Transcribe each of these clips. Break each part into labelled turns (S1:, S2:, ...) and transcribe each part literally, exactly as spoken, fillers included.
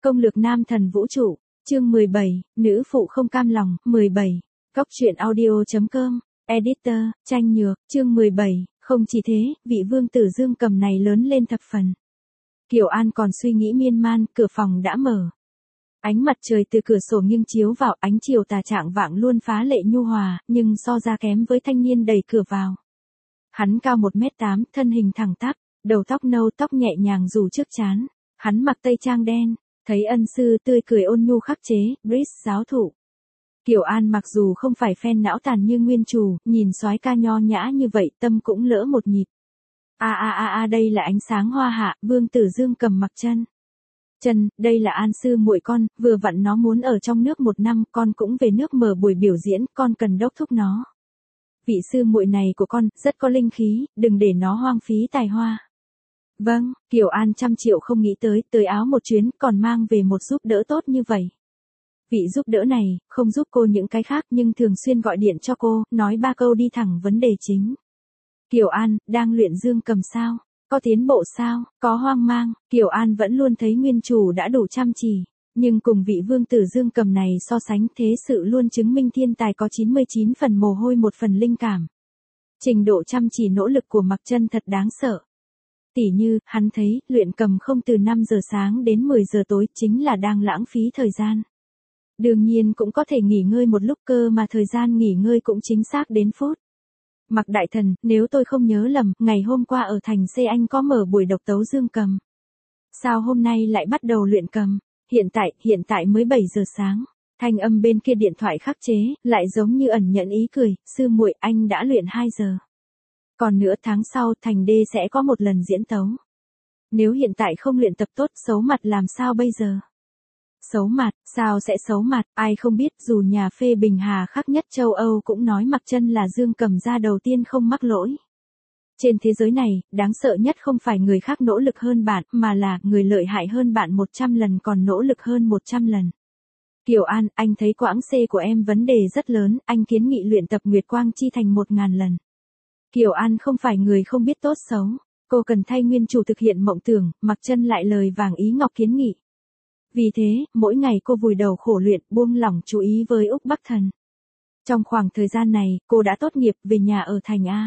S1: Công lược nam thần vũ trụ, chương mười bảy, nữ phụ không cam lòng, mười bảy. Góc truyện audio chấm com, editor, Tranh Nhược, chương mười bảy, không chỉ thế, vị vương tử Dương Cầm này lớn lên thập phần. Kiều An còn suy nghĩ miên man, cửa phòng đã mở. Ánh mặt trời từ cửa sổ nghiêng chiếu vào, ánh chiều tà trạng vạng luôn phá lệ nhu hòa, nhưng so ra kém với thanh niên đẩy cửa vào. Hắn cao một mét tám, thân hình thẳng tắp, đầu tóc nâu, tóc nhẹ nhàng rủ trước trán. Hắn mặc tây trang đen, thấy ân sư tươi cười ôn nhu khắc chế, Brit giáo thụ. Kiều An mặc dù không phải fan não tàn như nguyên chủ, nhìn soái ca nho nhã như vậy tâm cũng lỡ một nhịp. A a a a đây là ánh sáng hoa hạ, vương tử Dương Cầm mặc chân. Chân, đây là An sư muội con, vừa vặn nó muốn ở trong nước một năm, con cũng về nước mở buổi biểu diễn, con cần đốc thúc nó. Vị sư muội này của con, rất có linh khí, đừng để nó hoang phí tài hoa. Vâng, Kiều An trăm triệu không nghĩ tới, tới Áo một chuyến, còn mang về một giúp đỡ tốt như vậy. Vị giúp đỡ này, không giúp cô những cái khác nhưng thường xuyên gọi điện cho cô, nói ba câu đi thẳng vấn đề chính. Kiều An, đang luyện Dương Cầm sao? Có tiến bộ sao? Có hoang mang? Kiều An vẫn luôn thấy nguyên chủ đã đủ chăm chỉ, nhưng cùng vị vương tử Dương Cầm này so sánh thế sự luôn chứng minh thiên tài có chín mươi chín phần mồ hôi một phần linh cảm. Trình độ chăm chỉ nỗ lực của Mặc Chân thật đáng sợ. Tỉ như, hắn thấy, luyện cầm không từ năm giờ sáng đến mười giờ tối chính là đang lãng phí thời gian. Đương nhiên cũng có thể nghỉ ngơi một lúc cơ mà thời gian nghỉ ngơi cũng chính xác đến phút. Mặc đại thần, nếu tôi không nhớ lầm, ngày hôm qua ở thành C anh có mở buổi độc tấu Dương Cầm. Sao hôm nay lại bắt đầu luyện cầm? Hiện tại, hiện tại mới bảy giờ sáng. Thanh âm bên kia điện thoại khắc chế, lại giống như ẩn nhận ý cười, sư muội anh đã luyện hai giờ. Còn nữa tháng sau thành D sẽ có một lần diễn tấu. Nếu hiện tại không luyện tập tốt xấu mặt làm sao bây giờ? Xấu mặt, sao sẽ xấu mặt, ai không biết dù nhà phê bình hà khắc nhất châu Âu cũng nói Mặc Chân là Dương Cầm gia đầu tiên không mắc lỗi. Trên thế giới này, đáng sợ nhất không phải người khác nỗ lực hơn bạn mà là người lợi hại hơn bạn một trăm lần còn nỗ lực hơn một trăm lần. Kiều An, anh thấy quãng C của em vấn đề rất lớn, anh kiến nghị luyện tập Nguyệt Quang Chi Thành một ngàn lần. Kiều An không phải người không biết tốt xấu, cô cần thay nguyên chủ thực hiện mộng tưởng, Mặc Chân lại lời vàng ý ngọc kiến nghị. Vì thế, mỗi ngày cô vùi đầu khổ luyện, buông lỏng chú ý với Úc Bắc Thần. Trong khoảng thời gian này, cô đã tốt nghiệp về nhà ở thành A.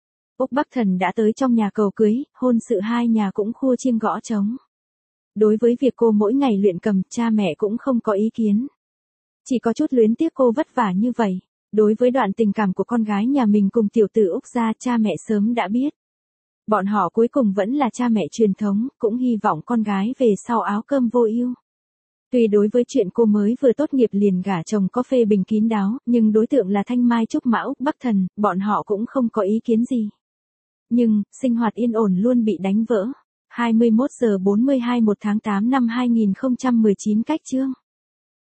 S1: Úc Bắc Thần đã tới trong nhà cầu cưới, hôn sự hai nhà cũng khua chiêng gõ trống. Đối với việc cô mỗi ngày luyện cầm, cha mẹ cũng không có ý kiến. Chỉ có chút luyến tiếc cô vất vả như vậy. Đối với đoạn tình cảm của con gái nhà mình cùng tiểu tử Úc gia, cha mẹ sớm đã biết. Bọn họ cuối cùng vẫn là cha mẹ truyền thống, cũng hy vọng con gái về sau áo cơm vô ưu. Tuy đối với chuyện cô mới vừa tốt nghiệp liền gả chồng có phê bình kín đáo, nhưng đối tượng là Thanh Mai Trúc Mã Úc Bắc Thần, bọn họ cũng không có ý kiến gì. Nhưng, sinh hoạt yên ổn luôn bị đánh vỡ. hai mươi mốt giờ bốn mươi hai một tháng tám năm hai nghìn không trăm mười chín cách chương.